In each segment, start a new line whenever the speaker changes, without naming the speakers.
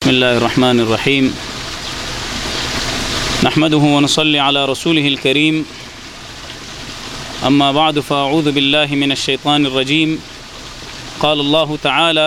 बिस्मिल्लाहिर्रहमानिर्रहीम नहमदुहु व नसल्ली अला रसूलिहिल करीम अम्मा बअद फ़अऊज़ु बिल्लाहि मिनश शैतानिर रजीम क़ाल अल्लाहु तआला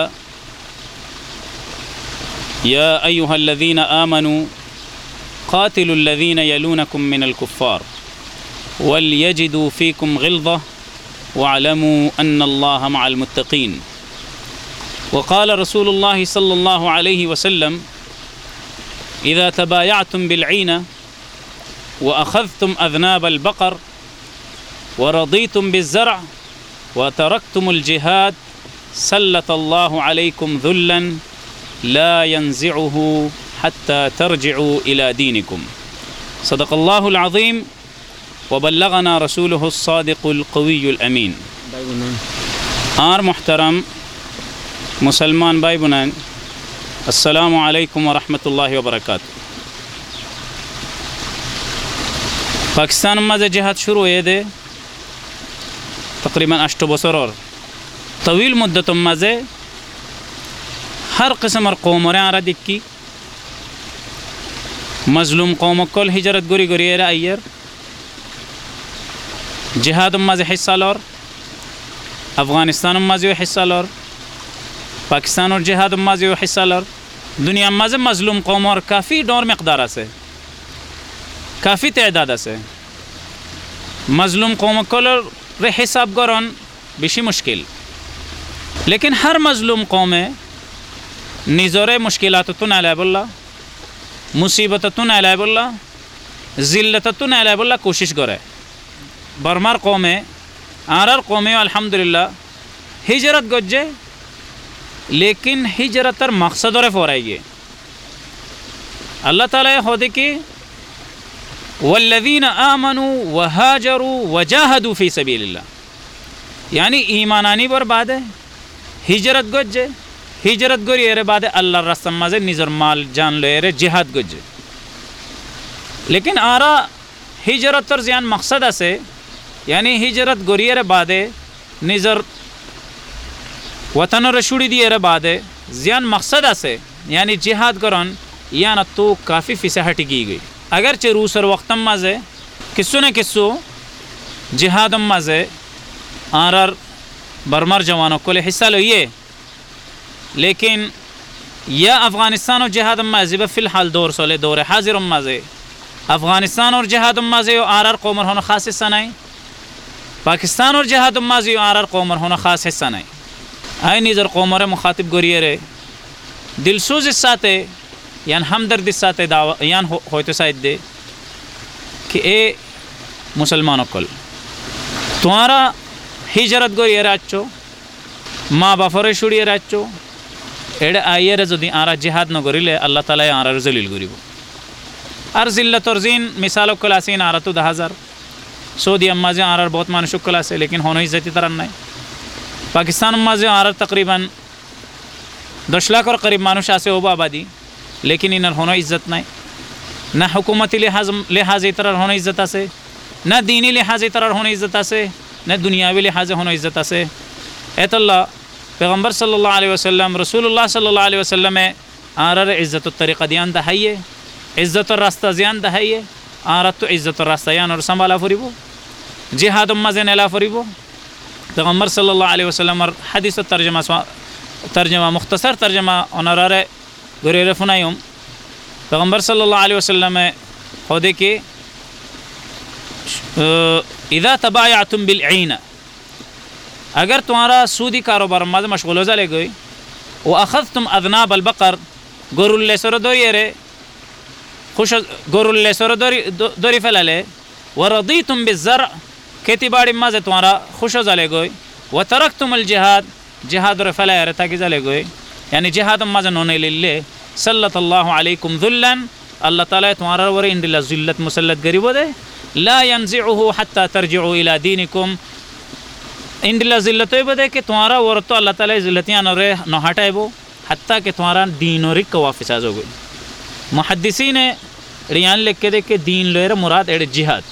या अय्युहल्लज़ीना आमनू क़ातिलुल्लज़ीना यलूनकुम मिनल कुफ़्फ़ार वलयजिदू फ़ीकुम ग़िल्ज़ह वअलमू अन्नल्लाहा मअल मुत्तक़ीन वक़ाल रसूलुल्लाहि सल्लल्लाहु अलैहि वसल्लम इज़ा तबायअतुम बिलईना व अख़ज़तुम अज़नाबल बक़र व रदीतुम बिज़्ज़र्अ व तरक्तुमुल जिहाद सल्लतल्लाहु अलैकुम ज़ुल्लन ला यंज़िउहु हत्ता तर्जिउ इला दीनिकुम सदक़ल्लाहुल अज़ीम व बल्लगना रसूलुहुस सादिक़ुल क़वियुल अमीन। आर मुहतरम मुसलमान भाई बुनान अस्सलामु अलैकुम व रहमतुल्लाहि व बरकातुहू। पाकिस्तान में जिहाद शुरू हुए दे तकरीबन 8 बছর और तवील मुद्दत मज़े हर किस्म और कौमर आरा दिक्की मजलूम कौम कल हिजरत गुरी गुरी आयर जिहाद मज़े हिस्सा लौर अफ़गानिस्तान मज़े हिस्सा लौर पाकिस्तान और जिहाद मज़े हिस्सा लौर दुनिया मज़े मजलूम कौम और काफ़ी डोर मकदार से काफ़ी तादाद से मजलूम कौम कल रे हिसाब गरन बेशी मुश्किल लेकिन हर मजलूम कौमे निज़ोरे मुश्किलात तुन अलाबुल्ला मुसीबत तुन अलाबुल्ला ज़िल्लत तुन अलाबुल्ला कोशिश करे बरमार कौमे आरर कौमे अल्हम्दुलिल्लाह हिजरत गज्जे लेकिन हिजरतर मकसद और फ़ोराइए अल्लाह ताला होदे कि वल्लज़ीना आमनू वहाजरू वजाहदू फ़ी सबीलिल्लाह यानी ईमानानी बर बाद हिजरत गज्जे हिजरत गोरी एरे बाद अल्लाह रस्म मज़े निज़र माल जान लो एरे जिहाद गज्जे लेकिन आरा हिजरत तर ज़ियान मकसद से यानी हिजरत गोरी एरे बाद निज़र वतन रशुड़ी दी एरे बाद ज़ियान मकसद से यानी जिहाद करन या न तो काफ़ी फ़िसे हटी की गई अगर चे रूस और वक्तम मज़े किस्सो न किस्सो जिहादम मज़े आरर बरमर जवानों को ले हिस्सा लो ये लेकिन या अफ़गानिस्तान और जिहादम मज़े फ़िलहाल दौर सोले दौर हाजिर मज़े अफ़गानिस्तान और जिहादम मज़े आरर कौमर होना ख़ास हिस्सा नहीं पाकिस्तान और जिहादम मज़े आरर कौमर होना ख़ास हिस्सा नहीं आय निज़र कौमर मुखातिब गोरिये रे दिलसोज साथे यान हमदर्द साथे दावा यान हो तो शायद दे कि ए मुसलमानों कल तुम्हारा हिजरत गोरिये राचो माँ बाफरे शुड़िये राचो एडे आये रे जदी आरा जिहाद न गोरिले अल्लाह ताला आरा जलील गोरिबो आर जिल्लत और जीन मिसालों कलासीन आरा तो 10,000 सऊदी अम्माज़े आरा बहुत मानुषुक कलासे लेकिन होनो इज्जती तरह नहीं पाकिस्तान मज़े आर तकरीबन 10 लाख और करीब मानुष आसे होबा आबादी लेकिन इनर होना इज़्ज़त नहीं ना हुकूमती लिहाज तरह होना इज़्ज़त से ना दीनी लिहाज तरह होना इज़्ज़त से ना दुनियावी लिहाज होना इज़्ज़त से एतल्ला पैगम्बर सल्लल्लाहु अलैहि वसल्लम रसूलुल्लाह सल्लल्लाहु अलैहि वसल्लम आर इज़्ज़त तरीक़ा दियान दहाइए इज़्ज़त रास्ता जियान दहाइए आर तो इज़्ज़त रास्ता यान और संभाला फरीबो जिहाद मज़े नेला फरीबो पैगम्बर सल्लल्लाहु अलैहि वसल्लम हदीस तर्जमा मुख्तसर तर्जमा ऑनरारे गुरेरे फुनायुम पैगम्बर सल्लल्लाहु अलैहि वसल्लम होदे के इज़ा तबायअतुम बिलईना अगर तुम्हारा सूदी कारोबार में मशगूल हो जाले गई व अख़ज़तुम अज़नाबल बक़र गोरुल्ले सर दोरिये खुश गोरुल्ले सर दोरी फैलाले व रदीतुम बिज़्ज़र्अ खेती बाड़ी मज़े तुम्हारा खुश हो जाले गई व तरक्तुमुल जिहाद जिहाद और फैलाया रहता कि जाले गई यानी जिहाद मज़े नोने ले सल्लतल्लाहु अलैकुम ज़ुल्लन अल्लाह ताला तुम्हारा वर इंदिला ज़िल्लत मुसल्लत गरीबो दे ला यंज़िउहु हत्ता तर्जिउ इला दीनिकुम इंदिला ज़िल्लत बदे कि तुम्हारा वर तो अल्लाह ताला ज़िल्लतियां नरे न हटाएबो हत्ता कि तुम्हारा दीन और का वापस आ जाओगे मुहद्दिसीन रियान लिख के देख के दीन लोएर मुराद एड जिहाद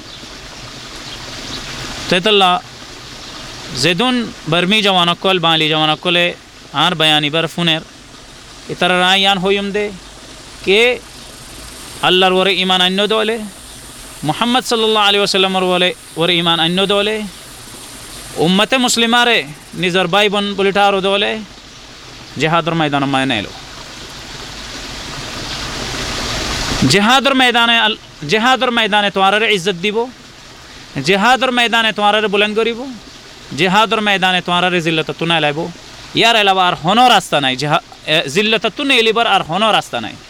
तैतल्ला जेदुन बर्मी जवानक्कल बाली जवानक्कले आर बयानी बर फुनेर इतर रायान होयुम दे के अल्लाहर वरे ईमान अन्नो दोले मुहम्मद सल्लल्लाहु अलैहि वसल्लम वरे ईमान अन्नो दोले उम्मत मुस्लिमारे निजर बाई बन बुलिटारो दोले जिहादर मैदान मायने लो जिहादर मैदाने तुम्हारे इज्जत दिबो जिहादर मैदाने तुम्हारे बुलंद करिबो जिहादर मैदाने तुम्हारे जिल्लत तुना लाइबो यार अलावा आर होनो रास्ता नहीं जिल्लत तुने एलिबर आर होनो रास्ता नहीं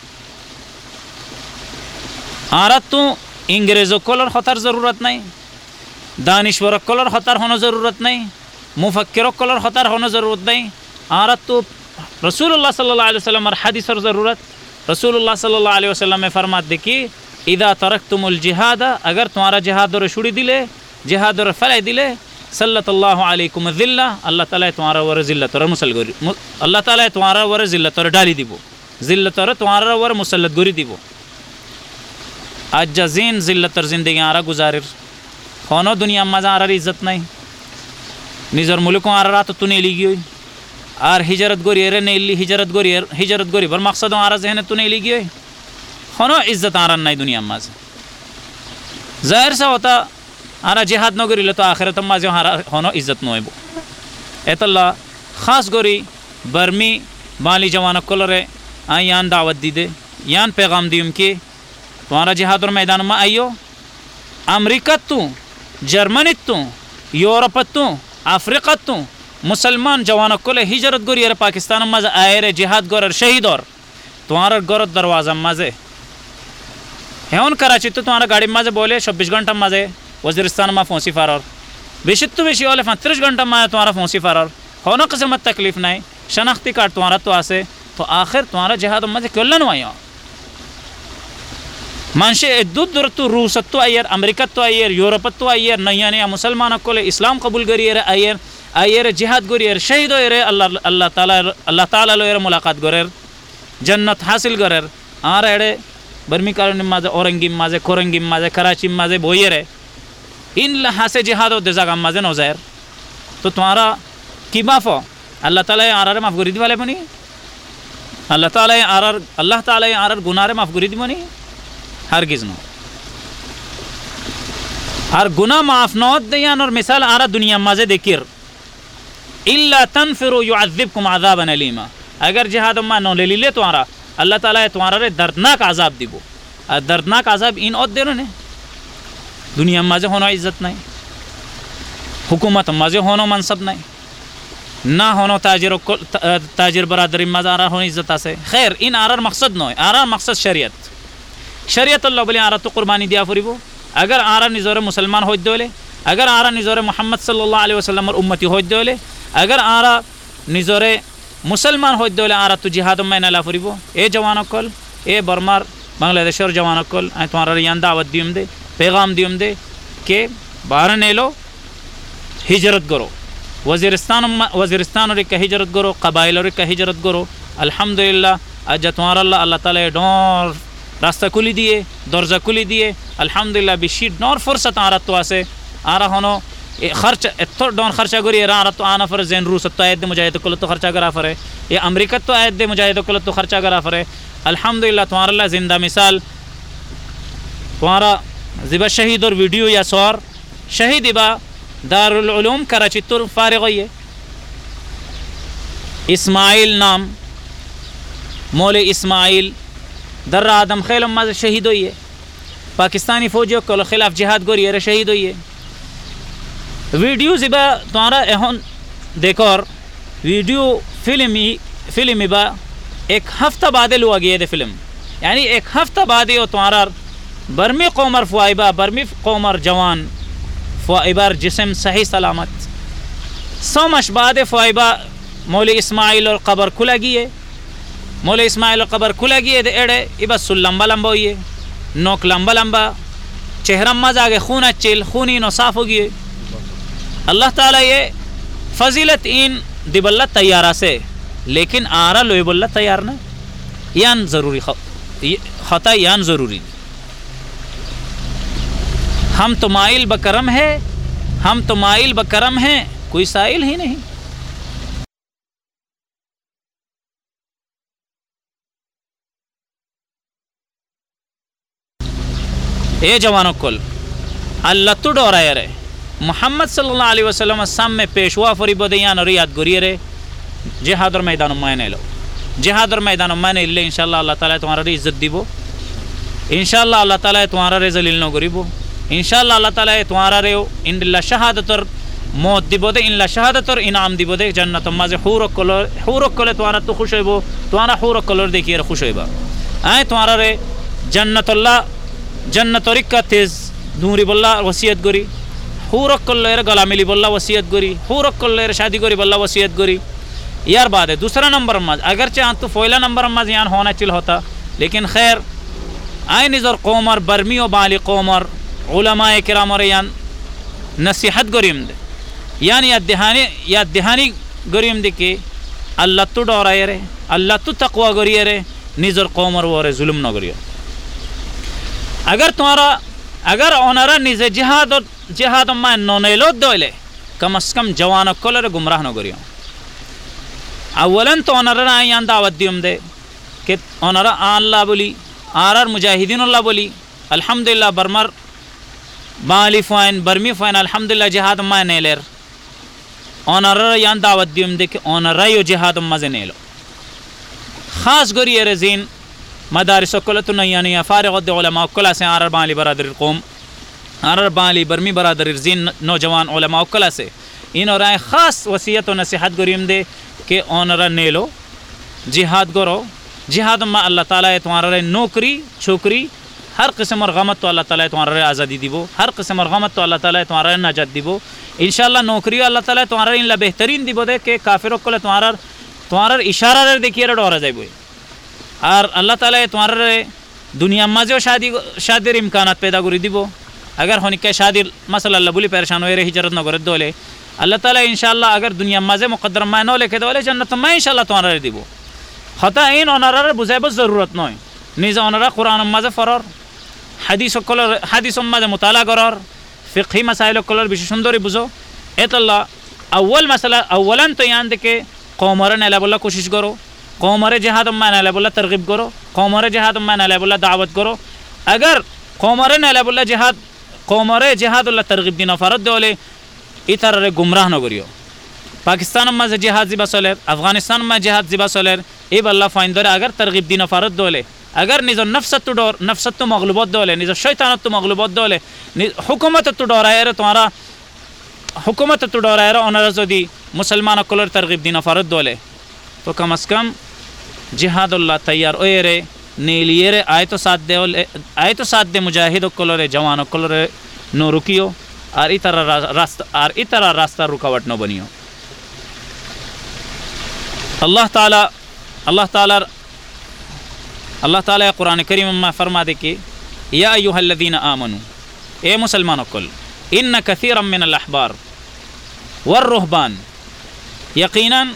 आरत तो इंग्रेज़ों कोलर खतर ज़रूरत नहीं दानिश्वर कोलर खतर होने ज़रूरत नहीं मुफक्किरों कोलर खतर होने ज़रूरत नहीं आरत तो रसूलुल्लाह सल्लल्लाहु अलैहि वसल्लम और हदीस और ज़रूरत रसूलुल्लाह सल्लल्लाहु अलैहि वसल्लम में फरमात देखी इदा तरक्तुमुल जिहाद अगर तुम्हारा जिहाद और छुड़ी दिले जिहाद और फले दिले सल्लल्लाहु अलैकुम ज़िल्ला अल्लाह ताला तुम्हारा वर ज़िल्लत और मुसल गोरी अल्लाह ताला तुम्हारा वर ज़िल्लत और डाली दिबो ज़िल्लत और तुम्हारा वर मुसल्लत गोरी दिबो आज जजीन ज़िल्लत और ज़िंदगी आरा गुजारिर खानो दुनिया मज़ा आरा इज्जत नहीं निजर मुल्कों आरा तो तूने ली गई आर हिजरत गोरी एरे ने इल्ली हिजरत गोरी बर मकसद आरा जहन तूने ली गई खानो इज्जत आरा नहीं दुनिया मज़ ज़ाहिर सा होता आरा जिहाद न गोरी तो आखिरत मज़ आरा खानो इज्जत न बो एतल्ला ख़ास गोरी बर्मी बाली जवान कोलरे यान दावत दी दे यान पैगाम दी उनके तुम्हारा जिहाद और मैदान में आइयो अमरीका तू जर्मनी तू यूरोप तू अफ्रीका तू मुसलमान जवान को हिजरत गोरी अरे पाकिस्तान मज़े आए रे जिहाद गोर शहीद और तुम्हारा गोर दरवाज़ा मज़े हेन कराची तो तुम्हारा गाड़ी मज़े बोले 26 घंटा मज़े वज़ीरिस्तान में फौसी फरार बेशित तो बेशी वाले 30 घंटा में तुम्हारा फौसी फरार होना किस्म मत तकलीफ नहीं शनाख्ती कार्ड तुम्हारा तो आसे तो आखिर तुम्हारा जिहाद मज़े क्यों लनवाया मानशे दूर तो रूस तो आयर अमेरिका तो आयर यूरोप तो आयर नया नया मुसलमान को इस्लाम कबूल करिए आयर आयर जिहाद गोरियर शहीद हो रे अल्लाह ताला लो मुलाकात गोरेर जन्नत हासिल गोरेर आर एड़े बर्मी कॉलोनी माजे औरंगी माजे कोरंगी माजे कराची माजे बोये रे इन लहासे जिहाद और देजा गाम माजे नौज़ायर तो तुम्हारा की माफ़ो अल्लाह ताला आर माफ़ गुरीद वाले बनी अल्लाह ताला आर गुनारे माफ़ गुरीद बनी हरगिज़ नो हर गुना माफ़ नौत दयान और मिसाल आरा दुनिया मज़े देखिर इल्ला तनफिरु युअज़्ज़िबकुम अज़ाबन अलीमा अगर जिहाद मा नो ले लीले तो आरा अल्लाह ताला तुम्हारा रे दर्दनाक अज़ाब दिबो दर्दनाक अज़ाब इन और देनो ने दुनिया मज़े होना इज्जत नहीं हुकूमत मज़े होना मनसब नहीं ना होनो ताजिर बरादरी मज़े आरा होना इज्जत आसे खैर इन आरार मकसद नो आरार मकसद शरीयत अल्लाह बोले आरा तो कुर्बानी दिया फुरीबो अगर आरा निज़ोरे मुसलमान हो दोले अगर आरा निज़ोरे मोहम्मद सल्लल्लाहु अलैहि वसल्लम और उम्मती हो दोले अगर आरा निज़ोरे मुसलमान हो दोले आरा तो जिहाद में नला फुरीबो ए जवान कल ए बर्मार बांग्लादेशर जवान कल तुम्हारा यान दावत दियम दे पैगाम दियम दे के बाहर ने लो हिजरत करो वज़ीरिस्तान और हिजरत करो कबाइल और हिजरत करो अल्हम्दुलिल्लाह आज तुम्हारा अल्लाह ताला डोर रास्ता खुली दिए दरजा खुली दिए अल्हम्दुलिल्लाह बिशी डोर फुर्सत आरा तो आसे आरा होनो खर्च एतो डोर खर्चा करी आरा तो आना फर जैन रूस तो आयत दे मुजाहिद को तो खर्चा करा फरे ये अमेरिका तो आयत दे मुजाहिद को तो खर्चा करा फरे अल्हम्दुलिल्लाह तुम्हारा जिंदा मिसाल तुम्हारा ज़िबा शहीद और वीडियो या सौर शहीद इबा दारुल उलूम कराची तो फारिग हुई है इस्माइल नाम मौले इस्माइल दर्रा आदम खेलम मज़ शहीद हुई है पाकिस्तानी फौजियों के खिलाफ जिहाद गोरी अरे शहीद हुई है वीडियो ज़िबा तुम्हारा एहन देखो और वीडियो फिल्म इबा एक हफ्ता बाद लुआ गया फिल्म यानी एक हफ्ता बाद हो तुम्हारा बर्मी कौमर फ़ुआइबा बर्मी कौमर जवान फ़ुआइबार जिसम सही सलामत समश बाद फ़ुआइबा मौली इस्माइल और कबर खुला गई मौले इस्माइल कबर खुला गई दे एड़े इबस लंबा लंबा हुई नोक लंबा लंबा चेहरा मज़ आगे खून चिल खूनी नो साफ हो गई अल्लाह ताला ये फजीलत इन दिबल्ला तैयारा से लेकिन आरा लोबल्ला तैयार ना यान ज़रूरी खता यान ज़रूरी हम तो माइल बकरम है हम तो माइल बकरम हैं कोई साइल ही नहीं। ए जवानों कल अल्लाह तो डोराए रे मोहम्मद सल्लल्लाहु अलैहि वसल्लम सामने पेशवा फरीब दिया नरी याद गोरिए रे जिहादर मैदान मायने लो जिहादर मैदान मायने ले इंशाल्लाह अल्लाह ताला तुम्हारा इज्जत दिबो इंशाल्लाह अल्लाह ताला तुम्हारा रे जलील न करिबो इंशाल्लाह अल्लाह ताला तुम्हारा रे इंदिल्ला शहादतर मौत दिबो दे इनला शहादतर इनाम दिबो दे जन्नत माजे हूर कले तुम्हारा तो खुश होइबो तुम्हारा हूर कलर देखिए खुश होइबा आए तुम्हारा रे जन्नतरिक का तेज दूरी बोल्ला वसीयत करी हूर कल्लेर गला मिली बोल्ला वसीयत करी हूर कल्लेर शादी करी बोल्ला वसीयत करी यार बात है दूसरा नंबर मज अगर चाह तो पहला नंबर मज यान होना चिल होता लेकिन खैर आए निज़र कौमर बर्मी और बाली कौमर उलमाए किरामर यान नसीहत गरीम दे यान या दहानी गरीम दे के अल्लाह तो डराए रे अल्लाह तो तकवा करिए रे निज़र कौमर वो रे जुल्म न करिए अगर ओनरा निजे जिहाद मा नोनेलो दोले कम अस कम जवान कलर गुमराह न करियो अव्वलन तो ओनरा यान दावत दियम दे कि ओनरा अल्लाह बोली आर मुजाहिदीन अल्लाह बोली अल्हम्दुलिल्लाह बर्मर बाली फाइन बर्मी फाइन अल्हम्दुलिल्लाह जिहाद मा नेलेर ओनरा यान दावत दियम दे कि ओनरा यो जिहाद मजे नेलो खास करिए रे जीन मदारिस कलत नयानी फारिग उलमा कला से आर बाली बरादर कौम आर बाली बर्मी बरादर जीन नौजवान उलमा कला से इन और ख़ास वसीयत व नसीहत गरीम दे के ओनरा नेलो जिहाद करो जिहाद में अल्लाह ताला तुम्हारा नौकरी छोकरी हर किस्म और गमत तो अल्लाह ताला तुम्हारा आज़ादी दिबो हर किस्म और गमत तो अल्लाह ताला तुम्हारा नजात दिबो इंशाअल्लाह नौकरी अल्लाह ताला तुम्हारा इन बेहतरीन दिबो दे के काफिरों को तुम्हारा इशारा देखिए डरा जाए और अल्लाह ताला तुम्हारा दुनिया मजे शादी इम्कान पैदा कर दिबो अगर होनी क्या शादी मसल अल्लाह बोली परेशान हो हिजरत न कर दोले अल्लाह ताला इंशाअल्लाह अगर दुनिया मजे मुकद्दर मा न लेखे दोले जन्नत में इंशाअल्लाह तुम्हारा दिबो हता इन ओनरा बुझाइब जरूरत नय निजे ओनरा कुरान मजे फरर हादिस मजे मुताला करर फ़िक़ही मसाइल कलर विशेष सुंदरी बुझो एतल्ला अव्वल मसला अव्वलन तो यान देके कौमर नेला बोला कोशिश करो कौमर जिहाद मा नेला बोला तरगीब करो कौमर जिहाद मा नेला बोला दावत करो अगर कौमर नेला बोला जिहाद तरगीब दिन फरद दोले इतर गुमराह न करियो पाकिस्तान में जिहाद जिबा सोलेर अफगानिस्तान में जिहाद जिबा सोलेर ए बल्ला फाइन दरे अगर तरगीब दिन फरद दोले अगर निजो नफ्सत तो मगलूबत दोले निजो शैतानत तो मगलूबत दोले हुकूमत तो डराए तुम्हारा हुकूमत तो डराए ओनरा जदि मुसलमान कलर तरगीब दिन फरद दोले तो कम अज़ कम जिहादुल्लाह तैयार ओए रे नीलिए रे आए तो साथ दे मुजाहिद कलर जवान कलर नो रुकियो और इतर रास्ता रुकावट न बनियो अल्लाह ताला कुरान करीम में फरमा दे कि या अय्युहल्लज़ीना आमनू ए मुसलमानों कुल इन्न कसीरम मिनल अहबार वर्रुहबान यकीनन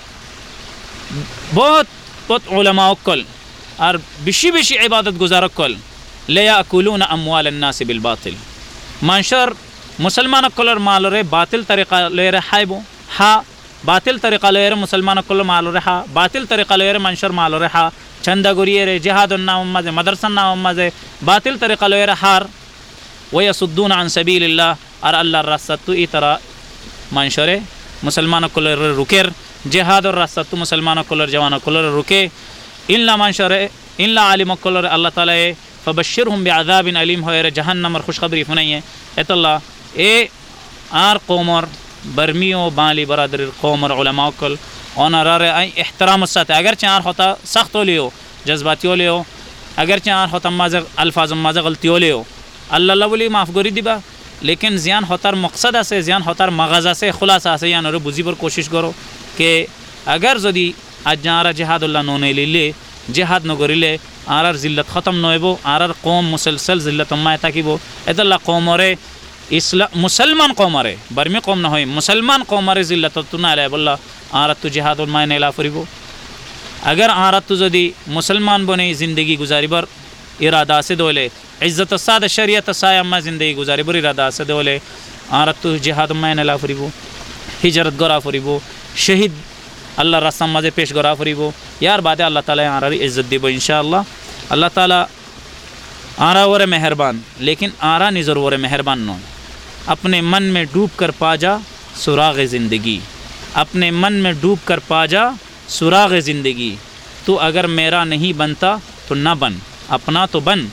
बहुत उलमा कुल और बिशी इबादत गुजार कुल लयाकुलून अम्वाल अन्नास बिल बातिल मानशर मुसलमान कलर माल रे बातिल तरीक़ा ले रे हाइबो हा बातिल तरीक़ा ले रे मुसलमान कलर माल रे हा बातिल तरीक़ा ले रे मानशर माल रे हा चंदा गुरिये रे जिहाद नाम मजे मदरसा नाम मजे बातिल तरीक़ा ले रे हार वयसुद्दून अन सबीलिल्लाह और अल्लाह रास्ता तो ई तरह मानशरे मुसलमान कलर रुकेर जिहाद और रास्ता तो मुसलमान कलर जवान कलर रुके इल्ला मानशरे इल्ला आलिम कलर अल्लाह ताला फबश्शिरहुम बिअज़ाबिन अलीम होए जहन्नम और खुशखबरी फुनाइए एतल्ला ए आर कौमर बर्मियों बाली बरादर कौमर उलमा कल ओनर एहतराम साथ अगर चार होता सख्त लियो जज्बाती लियो अगर चार होता मज़ अल्फाज मज़ गलती लियो अल्लाह बोली माफ़ करी दिबा लेकिन ज़ियान होतार मकसद से ज़ियान होतार मगज़ा से खुलासा से यान बुझी पर कोशिश करो कि अगर जदि आज जारा जिहादुल्लाह नोने ले जिहाद न करिले आर जिल्लत ख़त्म नोबो आर कौम मुसलसल जिल्लत माए ताकिबो एदल्ला कौमरे इस्लाम मुसलमान कौमरे बर्मी कौम न होई मुसलमान कौमरे जिल्लत तो ना ले बोला आर तो जिहाद माए नेला फरिबो अगर आर तो जदि मुसलमान बने ज़िंदगी गुजारी बर इरादा से दोले इज़्ज़त साद शरीयत साया मा ज़िंदगी गुजारी बर इरादा से दोले आर तो जिहाद माए नेला फरिबो हिजरत गरा फरिबो शहीद अल्लाह रास्ता मजे पेश गरा फरिबो यार बात अल्लाह ताला आर इज़्ज़त दिबो इंशाअल्लाह अल्लाह ताला आरा वरे मेहरबान, लेकिन आरा निज़र वरे मेहरबान नो। अपने मन में डूब कर पा जा सुराग ज़िंदगी, अपने मन में डूब कर पा जा सुराग ज़िंदगी। तो अगर मेरा नहीं बनता तो ना बन, अपना तो बन।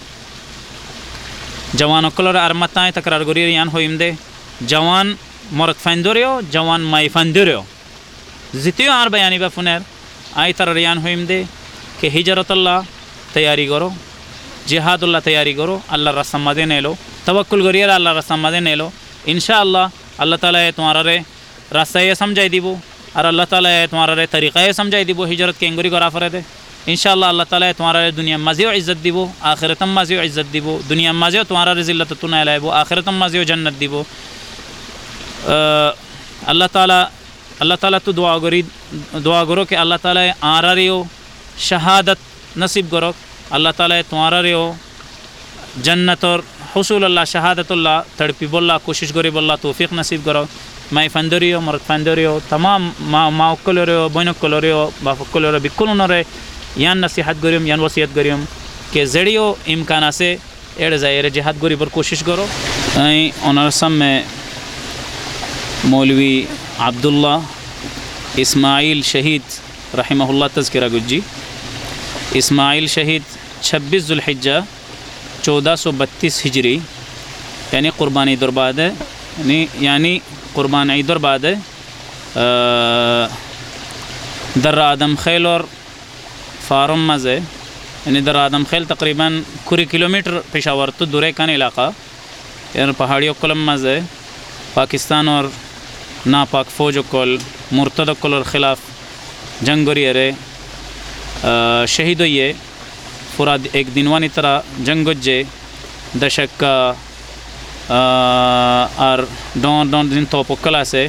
जवान कलर अरमताएँ तकरार गोरी यान हो इमदे जवान मरद फंदोरियो जवान माई फंदोरियो जितियो आर बयानी बा फुनेर आई तर यान हो इमदे के हिजरतुल्लाह तैयारी करो, जिहादुल्लाह तैयारी करो, अल्लाह रस्म मदे ने लो, तवक्कुल करिए अल्लाह रस्म मदे ने लो। इंशाअल्लाह अल्लाह ताला तुम्हारा रे रास्ता ये समझाई दीबो और अल्लाह ताला तुम्हारा रे तरीक़ा ये समझाई दीबो हिजरत के अंगुरी करा फरे दे। इंशाअल्लाह अल्लाह ताला तुम्हारा रे दुनिया मज़े और इज़्ज़त दीबो, आखिरतम मज़े और इज़्ज़त दीबो। दुनिया मज़े तुम्हारा रे ज़िल्लत तु ना लाइबो, आखिरतम मज़े और जन्नत दीबो। अल्लाह ताला तो दुआ करो कि अल्लाह ताला आरा रे शहादत नसीब करो, अल्लाह ताला तुम्हारा रे जन्नत और हुसूल अल्लाह शहादतुल्लाह तड़पी बोल्ला कोशिश करी बोल्ला तौफीक नसीब करो। माई फंदरियो मरद फंदरियो तमाम माँ कलोरियो बहन कलोरियो बाप कलोरियो बिल्कुल उन्होंने यान नसीहत करियम यान वसीयत करियम कि जड़ियो इम्कान से एड़ जाए जिहाद गोरी पर कोशिश करो। ओनरसम में मौलवी अब्दुल्ला इस्माइल शहीद रहमहुल्लाह तज़किरा गुज्जी। इस्माइल शहीद 26 ज़ुल्हिज्जा 1432 हिजरी यानी क़ुरबानी दरबाद है, यानी क़ुरबान ईद बाद है। दर आदम खेल और फारम मज़े यानी दर आदम खेल तकरीबन 20 किलोमीटर पेशावर तो दूर का इलाका यानी पहाड़ियों कलम मज़े पाकिस्तान और नापाक फ़ौज कल मुर्तद कल और ख़िलाफ़ जंग गोरियरे शहीद हुई पूरा एक दिनवानी तरह जंग गुज्जे दशक का और डॉन दिन तो पक्कला से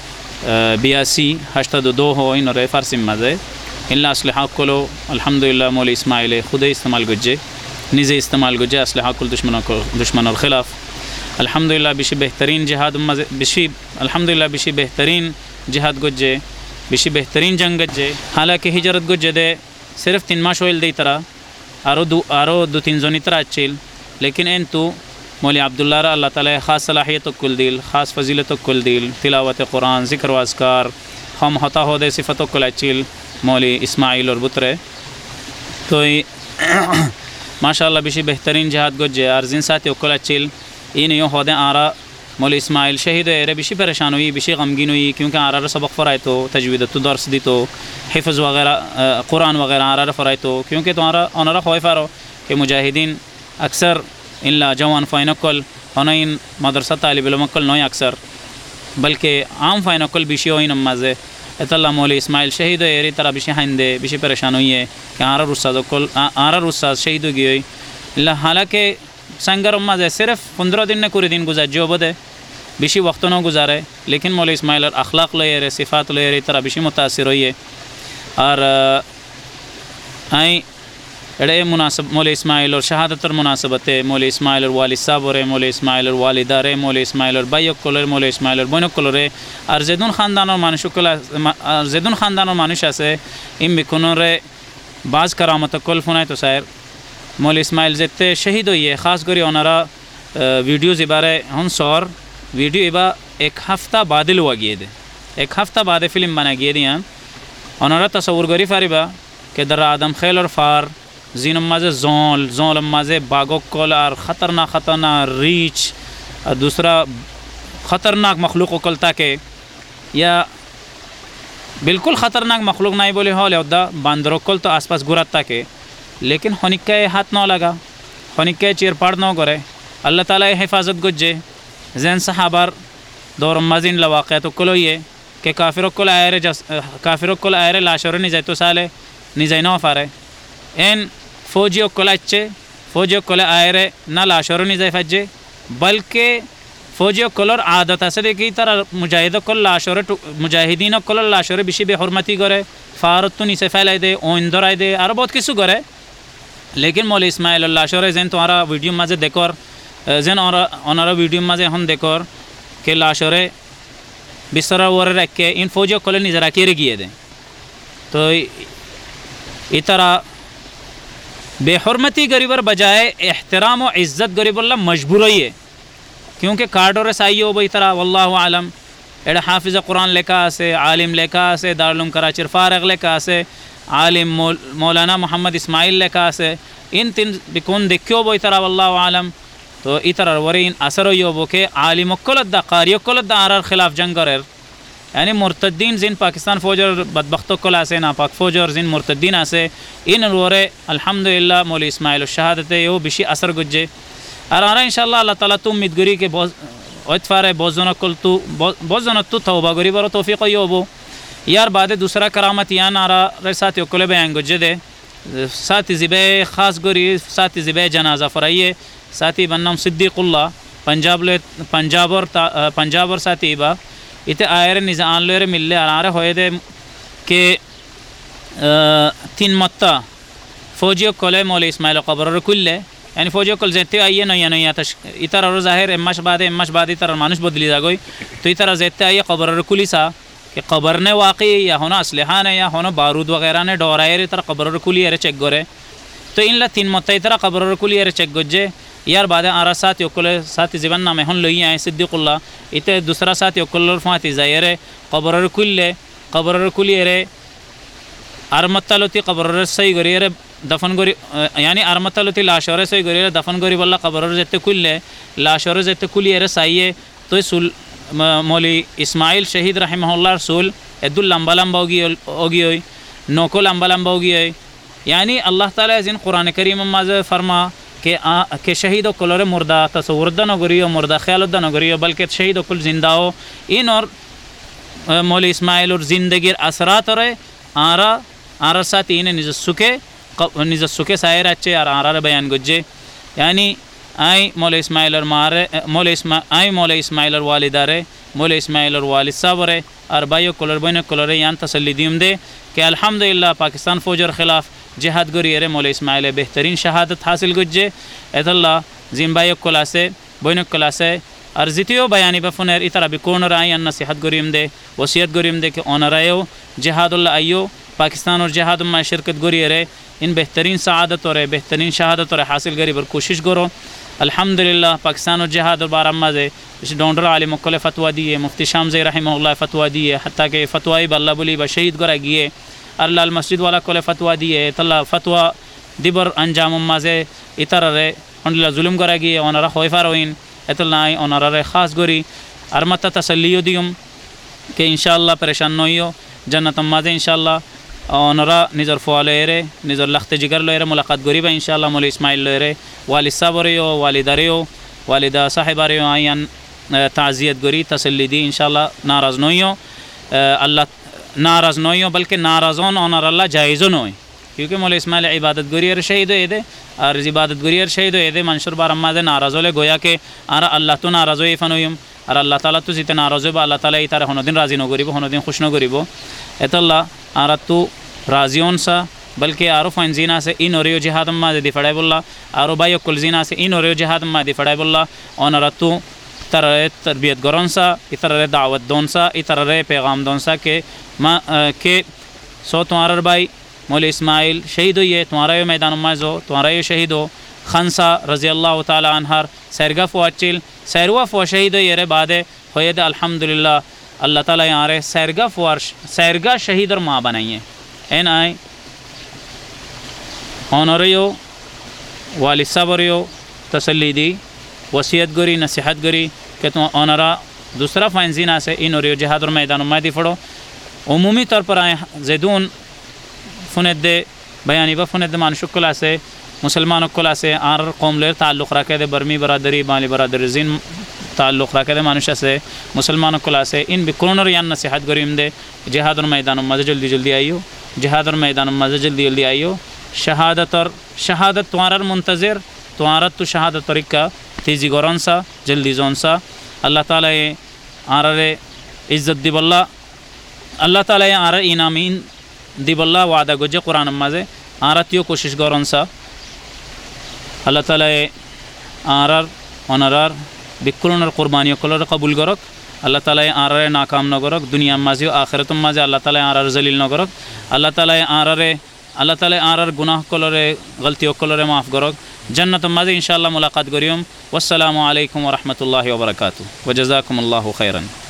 82-82 हो इन और फ़ारसी मज़े इल्ला असलहा को अल्हम्दुलिल्लाह मौली इस्माइल खुद इस्तेमाल गुज्जे निज़े इस्तेमाल गुज्जे असलहा कुल दुश्मन और ख़िलाफ़ अल्हम्दुलिल्लाह बिशी बेहतरीन जिहाद मज़े बिशी अल्हम्दुलिल्लाह बिशी बेहतरीन जिहाद गुज्जे बिशी बेहतरीन जंग गुज्जे। हालांकि हिजरत गुज्जे दे सिर्फ 3 माह शोल दी तरह आरो 2-3 जोनी तरह अच्छिल, लेकिन इन तो मौली अब्दुल्ला अल्लाह ताला ख़ास सलाहियत कुल दिल ख़ास फजीलत कुल दिल तिलावत कुरान ज़िक्र वास्कार हम होता हो दे सिफ़त कुल अच्छिल मौली इस्माइल और बुतरे तो माशाअल्लाह बिशी बेहतरीन जिहाद गुज्जे और जिन साथी कुल अच्छिल इन यो होदे आरा मौली इस्माइल शहीद है बिशी परेशान हुई बिशी गमगीन हुई क्योंकि आरा सबक फ़राए तो तजवीद तो दर्स दी तो हिफ्ज़ वगैरह कुरान वगैरह आरा फ़राए तो क्योंकि तुम्हारा ओनरा ख्वाफ़ारो कि मुजाहिदीन अक्सर इल्ला जवान फ़ाइनकल इन मदरसा तालिब इल्म नोई अक्सर बल्कि आम फ़ाइनकल बिशी हो नमाज़े इतला मौली इस्माइल शहीद है ये तरह बिशी हाइंदे बिशी परेशान हुई है कि आरा रुस्साद शहीद हो गई इल्ला हालांकि संगर मज़े सिर्फ 15 दिन ने पूरे दिन गुजार जो बदे बिशी वक्त न गुजारे, लेकिन मौली इस्माइल और अखलाक ले रे सिफ़ात ले रे तरह बिशी मुतासिर हुई है और आई एड़े मुनासब मौली इस्माइल और शहादत मुनासबत है मौली इस्माइल और वालिद साहब और मौली इस्माइल और वालिदा रे मौली इस्माइल और भाई कलर मौली इस्माइल और बहनों कलर और जैदुन ख़ानदान और जैदुन ख़ानदान और मानुषा से इन बिकुनों रे बाज़ करामत कल फुनाए तो शायर मौली इस्माइल जेते शहीद हुई है ख़ास करी ओनरा वीडियो ज़िबारे हम सौर वीडियो इबा 1 हफ़्ता बादल हुआ गए दे 1 हफ़्ता बाद फ़िल्म बना गए दिया ओनरा तस्वुर गरी फारिबा के दर आदम खेल और फार जीन मज़े जोल मज़े बागो कल और ख़तरनाक रीच और दूसरा ख़तरनाक मखलूक कल ताके या बिल्कुल ख़तरनाक मखलूक नहीं बोले हो लेदा बांदरों कल तो आसपास गुरात ताके लेकिन हनिक्का हाथ न लगा हनिक्का चीरपाड़ न करे अल्लाह ताला हिफाजत गुज्जे जैन सहाबार दौर मजिन लवाक़ तो कलो ये कि काफिरों को आयरे लाशोर निजाय तो साले निजाय न फारे एन फ़ौजियों को अच्छे फ़ौजियों को आयरे ना लाशोर निजाय फज्जे बल्कि फ़ौजियों कोलर आदत से देखी तरह मुजाहिदों को लाशोर मुजाहिदीनों को लाशोर बिशी बेहरमती करे फ़ारत तो नीचे फैलाई दे ओंदर आए दे और बहुत किसु करे, लेकिन मौली इस्माइल लाशोर जैन तुम्हारा वीडियो मज़े देखोर जैन और वीडियो मज़े हम देखोर के लाशोरे बिस्तरा वर रख के इन फ़ौजियों को नजरा के गिए दें तो इस तरह बेहरमती गरीबर बजाय एहतराम व इज़्ज़त गरीबल्ला मजबूर है क्योंकि कार्डोर साई हो बई तरह वल्लाहु आलम एड़ा हाफिज़ कुरान लेका आसे आलिम लेका आसे दारुल कराचीर फारग लेका आसे आलिम मौलाना मोहम्मद इस्माइल लेका आसे इन तीन बिकुन देखो बई तरह वल्लाहु आलम तो इतर वरे इन असर यो बो के आलिम कोलद्दा कारियो कोलद्दा आर खिलाफ जंग करेर यानी मुर्तद्दीन जिन पाकिस्तान फौजर बदबख्तो कोल आसे नापाक फौजर जिन मुर्तद्दीन आसे इन वरे अल्हम्दुलिल्लाह मौली इस्माइल शहादत यो बिशी असर गुज्जे और आरा इंशाल्लाह अल्लाह ताला तुम मिदगुरी के बहुत इतफारे बहुत जन तू तौबा गरी बरो तौफीक यो बो यार बाद दूसरा करामत यान आरा रे साथ योकले बयान गुज्जे दे साथ ज़िबे ख़ास गरी साथ ज़िबे जनाजा फराइए साथी बन्नम सिद्दीकुल्ला पंजाब और साथी बा इते आयर निज़ान लेरे मिलले आरे होए दे के तीन मत्ता फौजियों कोले मौली इस्माइल कब्र कुल्ले यानी फौजियों कोल जेते आइए नहीं इतर और ज़ाहिर एम्मश बाद इतर मानुष बदली जागोई तो इतर जेते आइए कब्र कुली सा कि कब्र ने वाकई या होना असलहा ने या होना बारूद वगैरह ने डोरायर इतर कब्र कुली अरे चेक गोरे तो इन ला तीन मत्ता इतर कब्र कुली अरे चेक गोजे यार बाद आरा साथ योकुल साथ जीवन नाम हन लोई आए सिद्दीकुल्ला इते दूसरा साथ योकुल फाती जायरे कब्र कुली रे आरमत्तालोती कब्र सही गरी रे दफन गोरी यानी आरमत्तालोती लाशोरे सही गरी रे दफन गोरी बल्ला कब्र जेते कुल्ले लाशोरे जेते कुली रे साइए तो सुल मौली इस्माइल शहीद रहमहुल्लाह रसूल एदुल लंबा लंबा होगी नोको लंबा लंबा होगी यानी अल्लाह ताला जिन कुरान करीम माज फरमा के शहीद कुलर मुर्दा तस्वुरदा नगरियो मुर्दा ख्यालदा नगरियो बल्कि शहीद कुल जिंदा हो इन और मौली इस्माइल और ज़िंदगी असरात और आरा साथ इन निज सुखे सायर अच्छे और आरा बयान गुज्जे यानी आई मौले इस्माइल और मारे मौले इस्माइल और वालिदारे मौले इस्माइल और वालिद साहब रे और बायो कुलर यान तसल्ली दीम दे कि अल्हम्दुलिल्लाह पाकिस्तान फौजर खिलाफ जिहाद गरी अरे मौले इस्माइल बेहतरीन शहादत हासिल गुज्जे एतल्ला जिम्बायो कुलासे बोइन कुलासे और जितियो बयानी बफुनर इतर अभी कौन राय नसीहत गरीम दे वसीयत गरीम दे कि ओनरायो जिहादुल्ला आयो पाकिस्तान और जिहाद में शिरकत गरी अरे इन बेहतरीन सआदत और बेहतरीन शहादत और हासिल गरी पर कोशिश करो अल्हम्दुलिल्लाह पाकिस्तान और जिहाद और बारम्मा से डोंडर आलिम मुख्तलिफ फतवा दिए मुफ्ती शामज़ई रहमहुल्लाह फतवा दिए हत्ता के फतवाई बल्ला बुली बशहीद गरा गिए अल्लाह मस्जिद वाला कोले फतवा दिए तल्ला फतवा दिबर अंजाम माजे इतर रे उनला जुल्म गरा गिए ओनरा होइफा रोइन एतल्लाई ओनरा रे खास गरी अरमत तसल्लियो दियुम के इंशाअल्लाह परेशान नोइयो जन्नत माजे इंशाअल्लाह ओनरा निजर फवाले रे निजर लख्त जिगर लो रे मुलाकात गरी बा इंशाअल्लाह मौली इस्माइल लो रे वालिद साहब रे वालिदा रे वालिदा साहिबा रे आयन ताज़ियत गरी तसल्ली दी इंशाअल्लाह नाराज़ नोइयो अल्लाह नाराज़ नोइयो बल्कि नाराज़ोन ओनर अल्लाह जायज़ो नोई क्योंकि मौली इस्माइल इबादत गरी और शहीद दे और इबादत गरी और शहीद दे मंशूर बार अम्मा दे नाराज़ो ले गोया के आरा अल्लाह तो नाराज़ो ये फनोयम और अल्लाह ताला तो जिते नाराज़ो बा अल्लाह ताला इतारे होनो दिन राज़ी नो गरीबो होनो दिन खुश नो गरीबो एतल्ला आरा तो राज़ियोन सा बल्कि आरो फंजीना से इन और जिहाद अम्मा दे दिफड़ाई बोल्ला आरो बायो कुलजीना से इन और जिहाद अम्मा दिफड़ाई बोल्ला ओनरा तो इतर तरबियत गरन सा इतर दावत दोन सा इतर पैगाम दोन सा के सो तुम्हारा भाई मौली इस्माइल शहीद हुई है तुम्हारा यो मैदान माजो तुम्हारा यो शहीद हो खनसा रज़ी अल्लाह ताला अन्हर सैरगा फ़ुआचिल सैरवा फ़ुआ शहीद हुई रे बाद होयद अल्हम्दुलिल्लाह अल्लाह ताला यहाँ रे सैरगा शहीद और माँ बनाइए एन आए ऑनरियो वालिद साहब तसल्ली दी वसीयत गरी नसीहत गरी कि तुम ऑनरा दूसरा फ़ाइंजीना से इन और जिहाद और मैदान मादी फड़ो उमूमी तौर पर आए जैदून फ़ुनद बयानी व फ़ुनद मानशुक्ला से मुसलमानों कुला से आर कौम ले ताल्लुक़ रखे दे बर्मी बरादरी बाली बरादरी जिन ताल्लुक़ रखे दे मानुष्य से मुसलमानों कुला से इन बिक्रोन और यान नसीहत गरीम दे जिहाद और मैदान मज़े जल्दी आइयो जिहाद और मैदान मज़े जल्दी आइयो शहादत तुम्हारा मुंतज़िर तुम्हारा तो शहादत तरीका तेज़ी गौरन सा जल्दी जोन सा अल्लाह ताला आरे इज़्ज़त दिबल्ला अल्लाह ताला आरे इनामीन दिबल्ला वादा गुजे कुरान मज़े आरतियो कोशिश गौरन सा अल्लाह ताला आर ऑनरार बिक्कुन और कुर्बानियों कलर कबूल गरक अल्लाह ताला आर नाकाम न गरक दुनिया माजी आखिरत माजी अल्लाह ताला आर जलील न गरक अल्लाह ताला आर আল্লাহ তাআলা আর গুনাহ কলরে গলতি কলরে মাফ করক জান্নাত মাঝে ইনশাআল্লাহ মুলাকাত করিম। ওয়াসসালামু আলাইকুম ওয়া রাহমাতুল্লাহি ওয়া বারাকাতুহু ওয়া জাযাকুমুল্লাহু খাইরান।